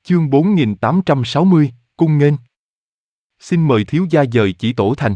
Chương 4860, cung nghênh. Xin mời thiếu gia dời chỉ tổ thành.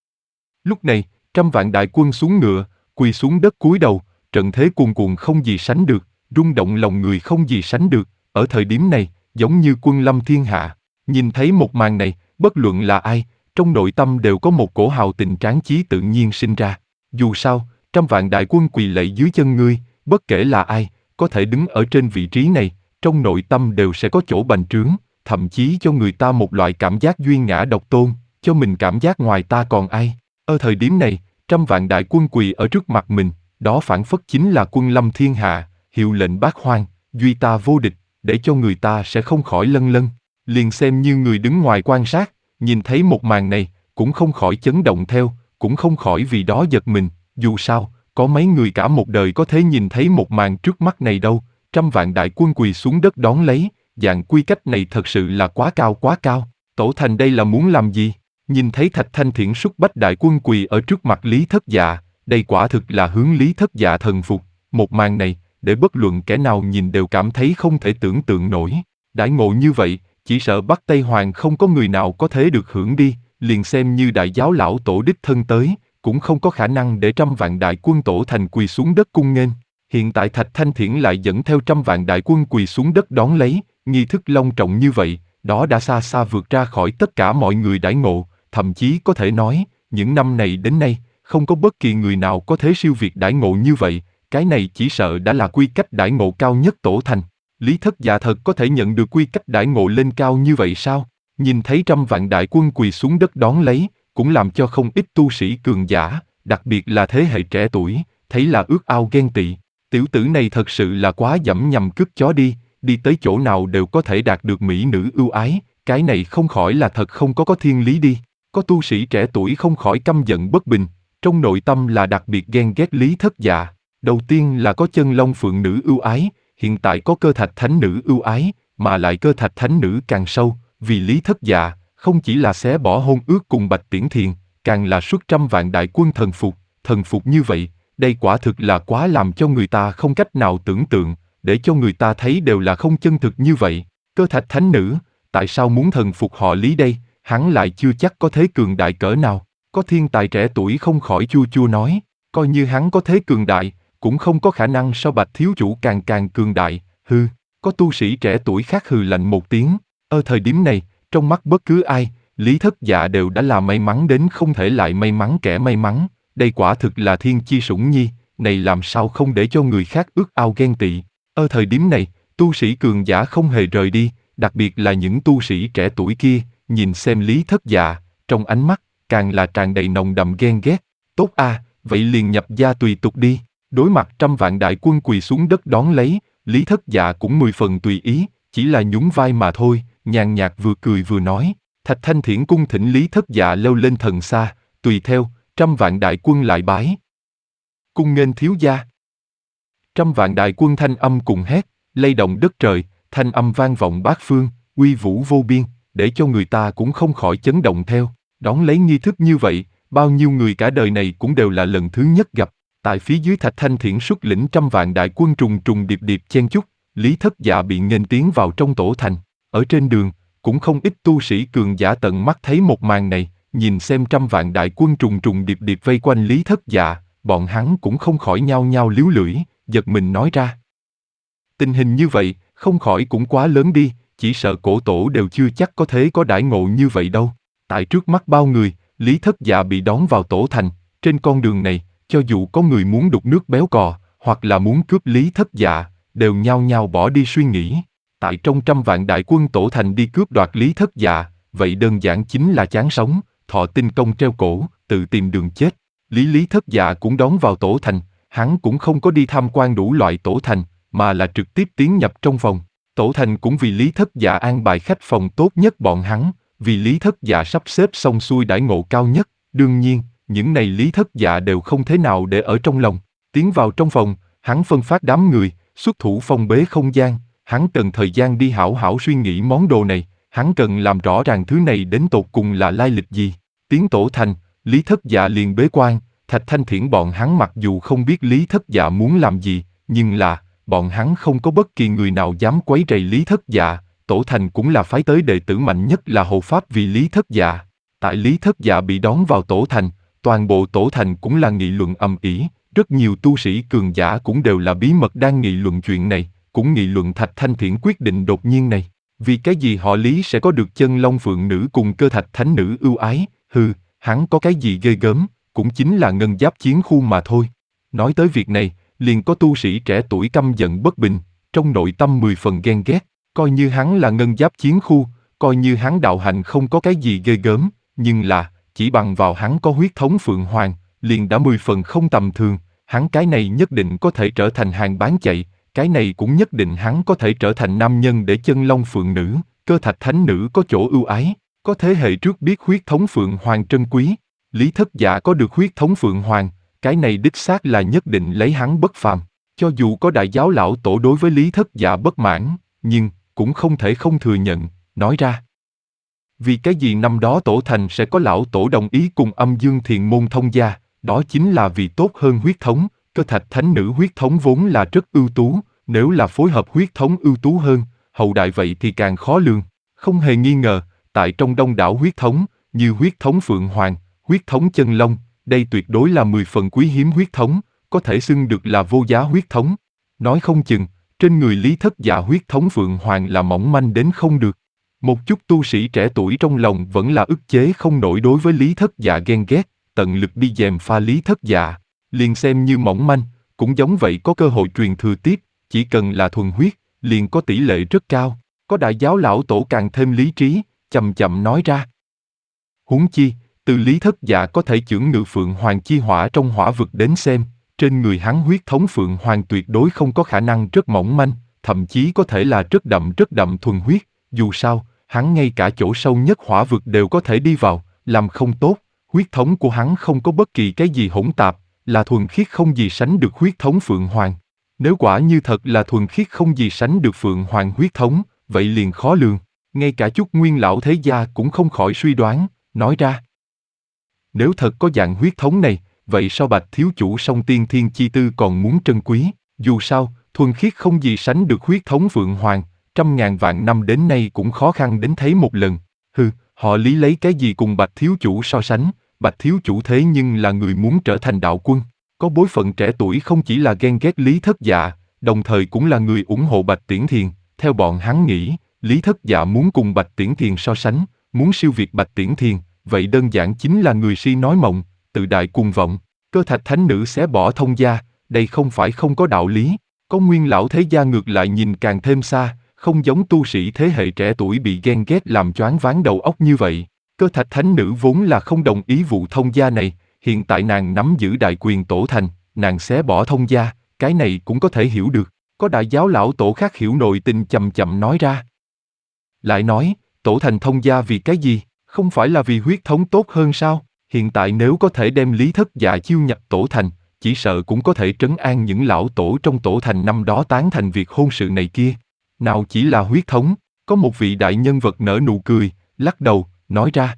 Lúc này, trăm vạn đại quân xuống ngựa, quỳ xuống đất cúi đầu, trận thế cuồn cuộn không gì sánh được, rung động lòng người không gì sánh được, ở thời điểm này, giống như quân lâm thiên hạ. Nhìn thấy một màn này, bất luận là ai, trong nội tâm đều có một cổ hào tình tráng chí tự nhiên sinh ra. Dù sao, trăm vạn đại quân quỳ lạy dưới chân ngươi, bất kể là ai, có thể đứng ở trên vị trí này, trong nội tâm đều sẽ có chỗ bành trướng, thậm chí cho người ta một loại cảm giác duy ngã độc tôn, cho mình cảm giác ngoài ta còn ai. Ở thời điểm này, trăm vạn đại quân quỳ ở trước mặt mình, đó phảng phất chính là quân lâm thiên hạ, hiệu lệnh bát hoang, duy ta vô địch, để cho người ta sẽ không khỏi lân lân. Liền xem như người đứng ngoài quan sát, nhìn thấy một màn này, cũng không khỏi chấn động theo, cũng không khỏi vì đó giật mình, dù sao, có mấy người cả một đời có thể nhìn thấy một màn trước mắt này đâu. Trăm vạn đại quân quỳ xuống đất đón lấy, dạng quy cách này thật sự là quá cao quá cao. Tổ thành đây là muốn làm gì? Nhìn thấy Thạch Thanh Thiển xuất bách đại quân quỳ ở trước mặt Lý Thất Dạ, đây quả thực là hướng Lý Thất Dạ thần phục. Một màn này, để bất luận kẻ nào nhìn đều cảm thấy không thể tưởng tượng nổi. Đãi ngộ như vậy, chỉ sợ Bắc Tây Hoàng không có người nào có thể được hưởng đi, liền xem như đại giáo lão tổ đích thân tới, cũng không có khả năng để trăm vạn đại quân tổ thành quỳ xuống đất cung nghênh. Hiện tại Thạch Thanh Thiển lại dẫn theo trăm vạn đại quân quỳ xuống đất đón lấy, nghi thức long trọng như vậy, đó đã xa xa vượt ra khỏi tất cả mọi người đãi ngộ, thậm chí có thể nói, những năm này đến nay, không có bất kỳ người nào có thể siêu việt đãi ngộ như vậy, cái này chỉ sợ đã là quy cách đãi ngộ cao nhất tổ thành. Lý Thất Dạ thật có thể nhận được quy cách đãi ngộ lên cao như vậy sao? Nhìn thấy trăm vạn đại quân quỳ xuống đất đón lấy, cũng làm cho không ít tu sĩ cường giả, đặc biệt là thế hệ trẻ tuổi, thấy là ước ao ghen tị. Tiểu tử này thật sự là quá dẫm nhằm cướp chó đi tới chỗ nào đều có thể đạt được mỹ nữ ưu ái, cái này không khỏi là thật không có thiên lý đi. Có tu sĩ trẻ tuổi không khỏi căm giận bất bình, trong nội tâm là đặc biệt ghen ghét Lý Thất Dạ. Đầu tiên là có chân long phượng nữ ưu ái, hiện tại có cơ thạch thánh nữ ưu ái, mà lại cơ thạch thánh nữ càng sâu, vì Lý Thất Dạ, không chỉ là xé bỏ hôn ước cùng Bạch Tiễn Thiền, càng là xuất trăm vạn đại quân thần phục như vậy. Đây quả thực là quá làm cho người ta không cách nào tưởng tượng, để cho người ta thấy đều là không chân thực như vậy. Cơ thạch thánh nữ, tại sao muốn thần phục họ Lý đây, hắn lại chưa chắc có thế cường đại cỡ nào. Có thiên tài trẻ tuổi không khỏi chua chua nói, coi như hắn có thế cường đại, cũng không có khả năng so Bạch thiếu chủ càng cường đại, hư. Có tu sĩ trẻ tuổi khác hừ lạnh một tiếng, ở thời điểm này, trong mắt bất cứ ai, Lý Thất Dạ đều đã là may mắn đến không thể lại may mắn kẻ may mắn. Đây quả thực là thiên chi sủng nhi, này làm sao không để cho người khác ước ao ghen tị. Ở thời điểm này, tu sĩ cường giả không hề rời đi, đặc biệt là những tu sĩ trẻ tuổi kia, nhìn xem Lý Thất Dạ, trong ánh mắt, càng là tràn đầy nồng đậm ghen ghét. Tốt a, vậy liền nhập gia tùy tục đi. Đối mặt trăm vạn đại quân quỳ xuống đất đón lấy, Lý Thất Dạ cũng 10 phần tùy ý, chỉ là nhún vai mà thôi, nhàn nhạt vừa cười vừa nói. Thạch Thanh Thiển cung thỉnh Lý Thất Dạ leo lên thần xa, tùy theo, trăm vạn đại quân lại bái. Cung nghênh thiếu gia. Trăm vạn đại quân thanh âm cùng hét, lay động đất trời, thanh âm vang vọng bát phương, uy vũ vô biên, để cho người ta cũng không khỏi chấn động theo. Đón lấy nghi thức như vậy, bao nhiêu người cả đời này cũng đều là lần thứ nhất gặp. Tại phía dưới Thạch Thanh Thiển xuất lĩnh trăm vạn đại quân trùng điệp chen chúc, Lý Thất Dạ bị nghênh tiến vào trong tổ thành. Ở trên đường, cũng không ít tu sĩ cường giả tận mắt thấy một màn này, nhìn xem trăm vạn đại quân trùng điệp vây quanh Lý Thất Dạ, bọn hắn cũng không khỏi nhao nhao líu lưỡi, giật mình nói ra. Tình hình như vậy, không khỏi cũng quá lớn đi, chỉ sợ cổ tổ đều chưa chắc có thể có đãi ngộ như vậy đâu. Tại trước mắt bao người, Lý Thất Dạ bị đón vào tổ thành, trên con đường này, cho dù có người muốn đục nước béo cò, hoặc là muốn cướp Lý Thất Dạ, đều nhao nhao bỏ đi suy nghĩ. Tại trong trăm vạn đại quân tổ thành đi cướp đoạt Lý Thất Dạ, vậy đơn giản chính là chán sống, thọ tinh công treo cổ, tự tìm đường chết. Lý Thất Dạ cũng đón vào tổ thành, hắn cũng không có đi tham quan đủ loại tổ thành, mà là trực tiếp tiến nhập trong phòng. Tổ thành cũng vì Lý Thất Dạ an bài khách phòng tốt nhất bọn hắn, vì Lý Thất Dạ sắp xếp xong xuôi đãi ngộ cao nhất. Đương nhiên, những này Lý Thất Dạ đều không thế nào để ở trong lòng. Tiến vào trong phòng, hắn phân phát đám người, xuất thủ phong bế không gian. Hắn cần thời gian đi hảo hảo suy nghĩ món đồ này, hắn cần làm rõ ràng thứ này đến tột cùng là lai lịch gì. Tiến tổ thành, Lý Thất Dạ liền bế quan, Thạch Thanh Thiển bọn hắn mặc dù không biết Lý Thất Dạ muốn làm gì, nhưng là, bọn hắn không có bất kỳ người nào dám quấy rầy Lý Thất Dạ, Tổ thành cũng là phái tới đệ tử mạnh nhất là hộ pháp vì Lý Thất Dạ. Tại Lý Thất Dạ bị đón vào tổ thành, toàn bộ tổ thành cũng là nghị luận ầm ĩ, rất nhiều tu sĩ cường giả cũng đều là bí mật đang nghị luận chuyện này, cũng nghị luận Thạch Thanh Thiển quyết định đột nhiên này. Vì cái gì họ Lý sẽ có được chân long phượng nữ cùng cơ thạch thánh nữ ưu ái, hắn có cái gì ghê gớm, cũng chính là ngân giáp chiến khu mà thôi. Nói tới việc này, liền có tu sĩ trẻ tuổi căm giận bất bình, trong nội tâm 10 phần ghen ghét, coi như hắn là ngân giáp chiến khu, coi như hắn đạo hành không có cái gì ghê gớm, nhưng là, chỉ bằng vào hắn có huyết thống Phượng Hoàng, liền đã 10 phần không tầm thường, hắn cái này nhất định có thể trở thành hàng bán chạy, cái này cũng nhất định hắn có thể trở thành nam nhân để chân long phượng nữ, cơ thạch thánh nữ có chỗ ưu ái, có thế hệ trước biết huyết thống Phượng Hoàng trân quý. Lý Thất Dạ có được huyết thống Phượng Hoàng, cái này đích xác là nhất định lấy hắn bất phàm. Cho dù có đại giáo lão tổ đối với Lý Thất Dạ bất mãn, nhưng cũng không thể không thừa nhận, nói ra. Vì cái gì năm đó tổ thành sẽ có lão tổ đồng ý cùng Âm Dương Thiền Môn thông gia, đó chính là vì tốt hơn huyết thống, cơ thạch thánh nữ huyết thống vốn là rất ưu tú, nếu là phối hợp huyết thống ưu tú hơn, hậu đại vậy thì càng khó lường. Không hề nghi ngờ, tại trong đông đảo huyết thống, như huyết thống Phượng Hoàng, huyết thống Chân Long, đây tuyệt đối là 10 phần quý hiếm huyết thống, có thể xưng được là vô giá huyết thống. Nói không chừng, trên người Lý Thất Dạ huyết thống Phượng Hoàng là mỏng manh đến không được. Một chút tu sĩ trẻ tuổi trong lòng vẫn là ức chế không nổi đối với Lý Thất Dạ ghen ghét, tận lực đi gièm pha Lý Thất Dạ, liền xem như mỏng manh, cũng giống vậy có cơ hội truyền thừa tiếp, chỉ cần là thuần huyết, liền có tỷ lệ rất cao. Có đại giáo lão tổ càng thêm lý trí, chậm chậm nói ra. Huống chi, từ Lý Thất Dạ có thể chưởng ngự Phượng Hoàng chi hỏa trong hỏa vực đến xem, trên người hắn huyết thống Phượng Hoàng tuyệt đối không có khả năng rất mỏng manh, thậm chí có thể là rất đậm thuần huyết, dù sao, hắn ngay cả chỗ sâu nhất hỏa vực đều có thể đi vào, làm không tốt, huyết thống của hắn không có bất kỳ cái gì hỗn tạp, là thuần khiết không gì sánh được huyết thống Phượng Hoàng. Nếu quả như thật là thuần khiết không gì sánh được Phượng Hoàng huyết thống, vậy liền khó lường. Ngay cả chút nguyên lão thế gia cũng không khỏi suy đoán, nói ra. Nếu thật có dạng huyết thống này, vậy sao Bạch thiếu chủ song tiên thiên chi tư còn muốn trân quý? Dù sao, thuần khiết không gì sánh được huyết thống Phượng Hoàng, trăm ngàn vạn năm đến nay cũng khó khăn đến thấy một lần. Họ Lý lấy cái gì cùng Bạch thiếu chủ so sánh? Bạch thiếu chủ thế nhưng là người muốn trở thành đạo quân. Có bối phận trẻ tuổi không chỉ là ghen ghét Lý Thất Dạ, đồng thời cũng là người ủng hộ Bạch Tiễn Thiền. Theo bọn hắn nghĩ, Lý Thất Dạ muốn cùng Bạch Tiễn Thiền so sánh, muốn siêu việt Bạch Tiễn Thiền, vậy đơn giản chính là người si nói mộng, tự đại cuồng vọng. Cơ thạch thánh nữ xé bỏ thông gia, đây không phải không có đạo lý. Có nguyên lão thế gia ngược lại nhìn càng thêm xa, không giống tu sĩ thế hệ trẻ tuổi bị ghen ghét làm choáng váng đầu óc như vậy. Cơ thạch thánh nữ vốn là không đồng ý vụ thông gia này, hiện tại nàng nắm giữ đại quyền tổ thành, nàng xé bỏ thông gia, cái này cũng có thể hiểu được. Có đại giáo lão tổ khác hiểu nội tình chậm chậm nói ra. Lại nói, tổ thành thông gia vì cái gì, không phải là vì huyết thống tốt hơn sao? Hiện tại nếu có thể đem Lý Thất Dạ chiêu nhập tổ thành, chỉ sợ cũng có thể trấn an những lão tổ trong tổ thành năm đó tán thành việc hôn sự này kia. Nào chỉ là huyết thống, có một vị đại nhân vật nở nụ cười, lắc đầu, nói ra.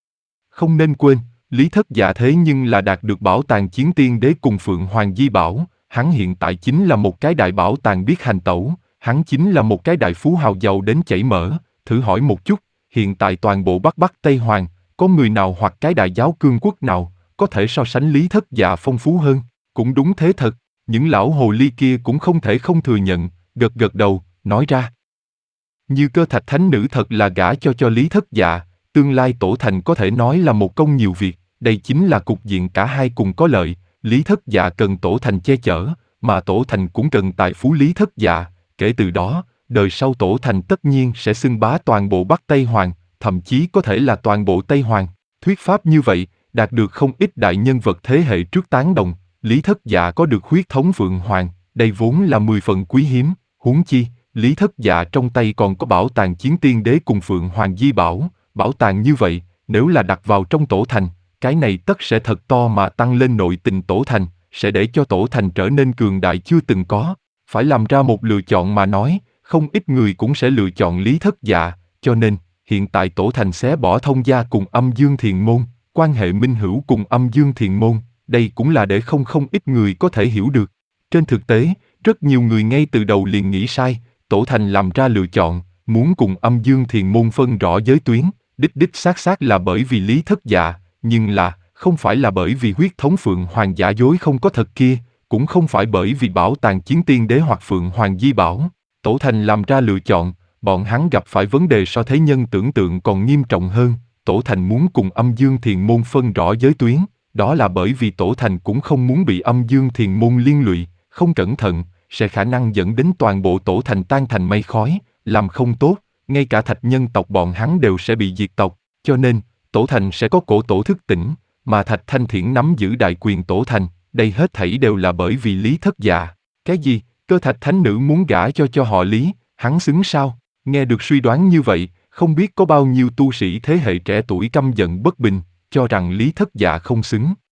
Không nên quên, Lý Thất Dạ thế nhưng là đạt được bảo tàng chiến tiên đế cùng Phượng Hoàng Di Bảo, hắn hiện tại chính là một cái đại bảo tàng biết hành tẩu, hắn chính là một cái đại phú hào giàu đến chảy mỡ, thử hỏi một chút, hiện tại toàn bộ Bắc Tây Hoàng, có người nào hoặc cái đại giáo cương quốc nào, có thể so sánh Lý Thất Dạ phong phú hơn, cũng đúng thế thật, những lão hồ ly kia cũng không thể không thừa nhận, gật gật đầu, nói ra. Như cơ thạch thánh nữ thật là gả cho Lý Thất Dạ, tương lai tổ thành có thể nói là một công nhiều việc, đây chính là cục diện cả hai cùng có lợi, Lý Thất Dạ cần tổ thành che chở, mà tổ thành cũng cần tài phú Lý Thất Dạ, kể từ đó, đời sau tổ thành tất nhiên sẽ xưng bá toàn bộ Bắc Tây Hoàng, thậm chí có thể là toàn bộ Tây Hoàng. Thuyết pháp như vậy, đạt được không ít đại nhân vật thế hệ trước tán đồng, Lý Thất Dạ có được huyết thống Phượng Hoàng, đây vốn là 10 phần quý hiếm, huống chi, Lý Thất Dạ trong tay còn có bảo tàng chiến tiên đế cùng Phượng Hoàng Di Bảo, bảo tàng như vậy, nếu là đặt vào trong tổ thành, cái này tất sẽ thật to mà tăng lên nội tình tổ thành, sẽ để cho tổ thành trở nên cường đại chưa từng có. Phải làm ra một lựa chọn mà nói, không ít người cũng sẽ lựa chọn Lý Thất Dạ, cho nên, hiện tại tổ thành xé bỏ thông gia cùng Âm Dương Thiền Môn, quan hệ minh hữu cùng Âm Dương Thiền Môn, đây cũng là để không ít người có thể hiểu được. Trên thực tế, rất nhiều người ngay từ đầu liền nghĩ sai, tổ thành làm ra lựa chọn, muốn cùng âm dương thiền môn phân rõ giới tuyến, đích đích xác là bởi vì Lý Thất Dạ, nhưng không phải là bởi vì huyết thống Phượng Hoàng giả dối không có thật kia, cũng không phải bởi vì bảo tàng chiến tiên đế hoặc Phượng Hoàng di bảo. Tổ thành làm ra lựa chọn, bọn hắn gặp phải vấn đề so thế nhân tưởng tượng còn nghiêm trọng hơn. Tổ thành muốn cùng âm dương thiền môn phân rõ giới tuyến, đó là bởi vì tổ thành cũng không muốn bị âm dương thiền môn liên lụy, không cẩn thận, sẽ khả năng dẫn đến toàn bộ tổ thành tan thành mây khói, làm không tốt, ngay cả thạch nhân tộc bọn hắn đều sẽ bị diệt tộc, cho nên, tổ thành sẽ có cổ tổ thức tỉnh, mà Thạch Thanh Thiển nắm giữ đại quyền tổ thành, đây hết thảy đều là bởi vì Lý Thất Dạ. Cái gì, Cơ Thạch Thánh Nữ muốn gả cho họ Lý, hắn xứng sao? Nghe được suy đoán như vậy, không biết có bao nhiêu tu sĩ thế hệ trẻ tuổi căm giận bất bình, cho rằng Lý Thất Dạ không xứng.